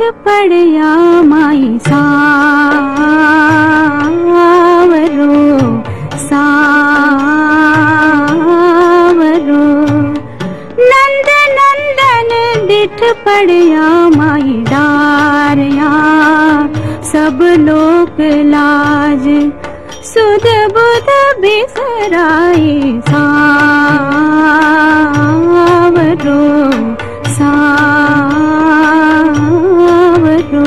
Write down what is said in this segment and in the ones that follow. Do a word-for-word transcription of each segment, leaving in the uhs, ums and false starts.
पड़या माई सावरो सावरो। नंद नंदन दिठ पड़या माई डारिया, सब लोक लाज सुध बुध बिसराई सावरो सावरो।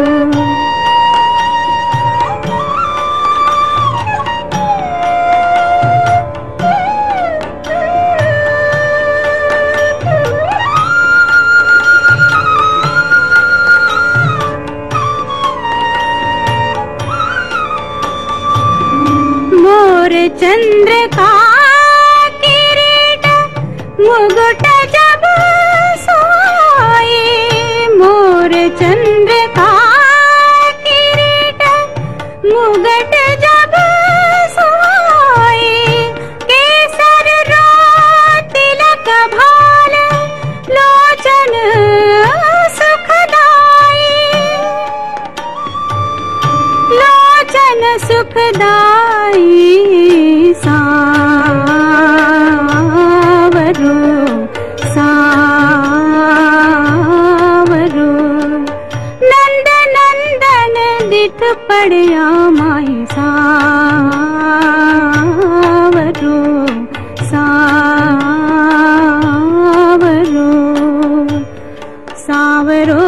मोर चंद्र का किरीट मुकुट जब सोए, मोर चंद्र का किरीट मुकुट जब सोए। केसर रो तिलक भाल लोचन सुखदाई, लोचन सुखदाई सावरो सावरो। नंद नंदन दिठ पड़या माई सावरो सावरो सावरो।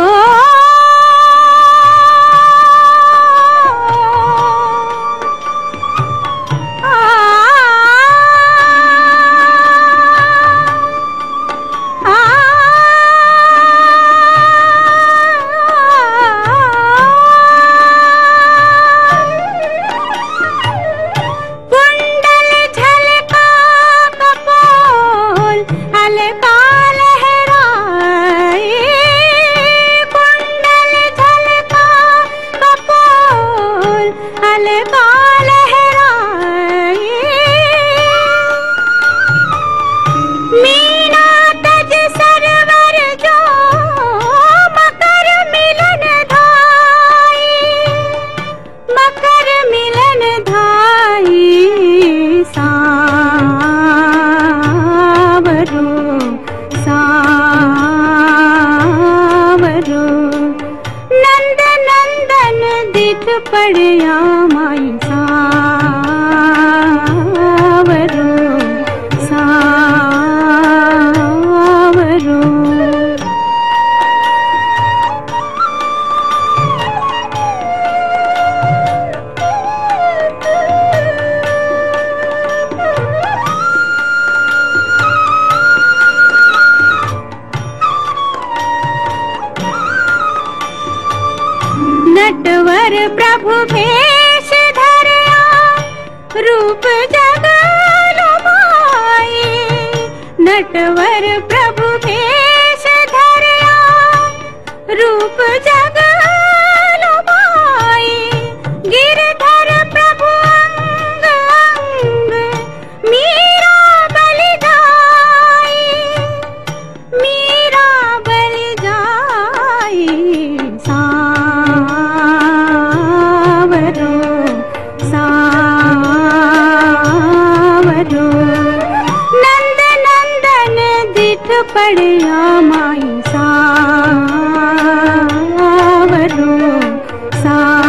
पड़या माई सावरो सावरो। नटवर प्रभु भेष धरया, रूप जग लुभाए। नटवर प्रभु भेष धरया, रूप जग लुभाए। गिरधर प्रभु अंग अंग मीरा बलि जाए, मीरा बलि जाए सावरो सावरो। नंद नंदन दिठ पड़या माई सावरो सा